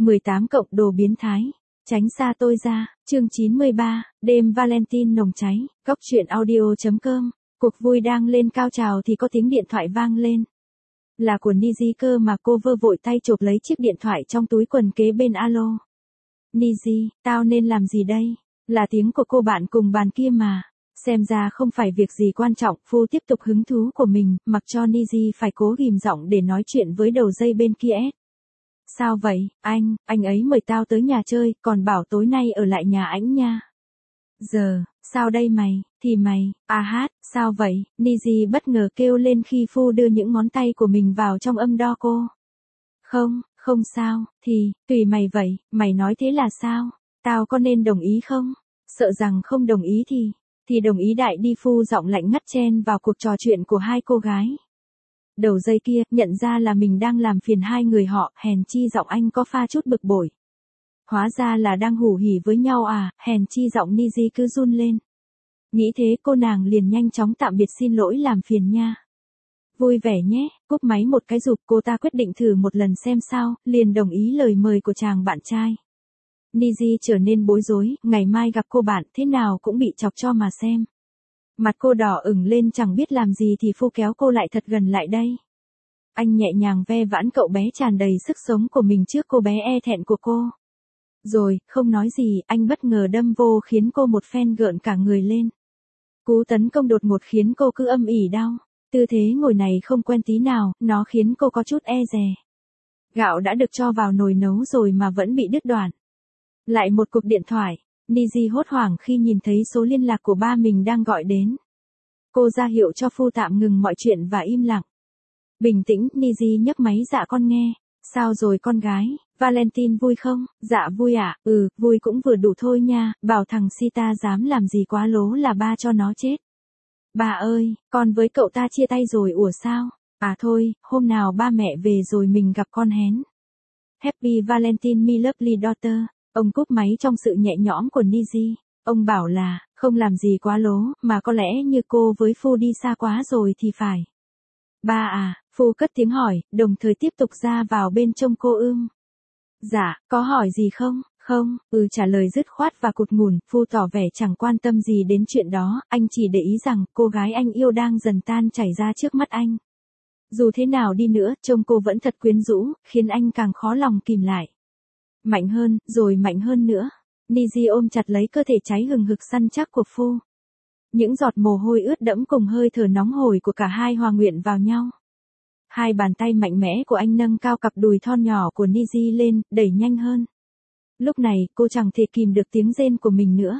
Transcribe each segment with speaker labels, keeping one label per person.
Speaker 1: 18 cộng đồ biến thái. Tránh xa tôi ra. Chương 93, đêm Valentine nồng cháy. Góc truyện audio.com. Cuộc vui đang lên cao trào thì có tiếng điện thoại vang lên. Là của Niji cơ mà. Cô vơ vội tay chộp lấy chiếc điện thoại trong túi quần kế bên. Alo. Niji, tao nên làm gì đây? Là tiếng của cô bạn cùng bàn kia mà. Xem ra không phải việc gì quan trọng. Phu tiếp tục hứng thú của mình, mặc cho Niji phải cố ghim giọng để nói chuyện với đầu dây bên kia. Sao vậy, anh ấy mời tao tới nhà chơi, còn bảo tối nay ở lại nhà ảnh nha. Giờ, sao đây mày, thì mày, sao vậy, Niji bất ngờ kêu lên khi Phu đưa những ngón tay của mình vào trong âm đo cô. Không sao, thì, tùy mày vậy, mày nói thế là sao, tao có nên đồng ý không? Sợ rằng không đồng ý thì đồng ý đại đi. Phu giọng lạnh ngắt chen vào cuộc trò chuyện của hai cô gái. Đầu dây kia, nhận ra là mình đang làm phiền hai người họ, hèn chi giọng anh có pha chút bực bội. Hóa ra là đang hủ hỉ với nhau à, hèn chi giọng Niji cứ run lên. Nghĩ thế cô nàng liền nhanh chóng tạm biệt, xin lỗi làm phiền nha. Vui vẻ nhé, cúp máy một cái rụp. Cô ta quyết định thử một lần xem sao, liền đồng ý lời mời của chàng bạn trai. Niji trở nên bối rối, ngày mai gặp cô bạn thế nào cũng bị chọc cho mà xem. Mặt cô đỏ ửng lên chẳng biết làm gì thì Phu kéo cô lại thật gần lại đây. Anh nhẹ nhàng ve vãn cậu bé tràn đầy sức sống của mình trước cô bé e thẹn của cô. Rồi, không nói gì, anh bất ngờ đâm vô khiến cô một phen gợn cả người lên. Cú tấn công đột ngột khiến cô cứ âm ỉ đau. Tư thế ngồi này không quen tí nào, nó khiến cô có chút e dè. Gạo đã được cho vào nồi nấu rồi mà vẫn bị đứt đoạn. Lại một cuộc điện thoại. Niji hốt hoảng khi nhìn thấy số liên lạc của ba mình đang gọi đến. Cô ra hiệu cho Phu tạm ngừng mọi chuyện và im lặng. Bình tĩnh, Niji nhấc máy. Dạ con nghe. Sao rồi con gái, Valentine vui không? Dạ vui ạ, vui cũng vừa đủ thôi nha, bảo thằng Sita dám làm gì quá lố là ba cho nó chết. Bà ơi, con với cậu ta chia tay rồi ủa sao? À thôi, hôm nào ba mẹ về rồi mình gặp con hén. Happy Valentine my lovely daughter. Ông cúp máy trong sự nhẹ nhõm của Niji. Ông bảo là, không làm gì quá lố, mà có lẽ như cô với Phu đi xa quá rồi thì phải. Ba à, Phu cất tiếng hỏi, đồng thời tiếp tục ra vào bên trông cô ưm. Dạ, có hỏi gì không? Không, trả lời dứt khoát và cụt ngùn. Phu tỏ vẻ chẳng quan tâm gì đến chuyện đó, anh chỉ để ý rằng cô gái anh yêu đang dần tan chảy ra trước mắt anh. Dù thế nào đi nữa, trông cô vẫn thật quyến rũ, khiến anh càng khó lòng kìm lại. Mạnh hơn, rồi mạnh hơn nữa. Niji ôm chặt lấy cơ thể cháy hừng hực săn chắc của Phu. Những giọt mồ hôi ướt đẫm cùng hơi thở nóng hổi của cả hai hòa nguyện vào nhau. Hai bàn tay mạnh mẽ của anh nâng cao cặp đùi thon nhỏ của Niji lên, đẩy nhanh hơn. Lúc này, cô chẳng thể kìm được tiếng rên của mình nữa.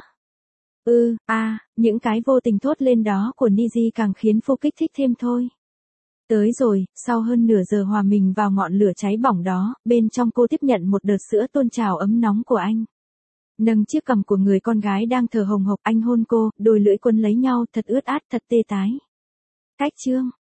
Speaker 1: Những cái vô tình thốt lên đó của Niji càng khiến Phu kích thích thêm thôi. Tới rồi, sau hơn nửa giờ hòa mình vào ngọn lửa cháy bỏng đó, bên trong cô tiếp nhận một đợt sữa tôn trào ấm nóng của anh. Nâng chiếc cằm của người con gái đang thở hồng hộc, anh hôn cô, đôi lưỡi quấn lấy nhau, thật ướt át, thật tê tái. Cách chương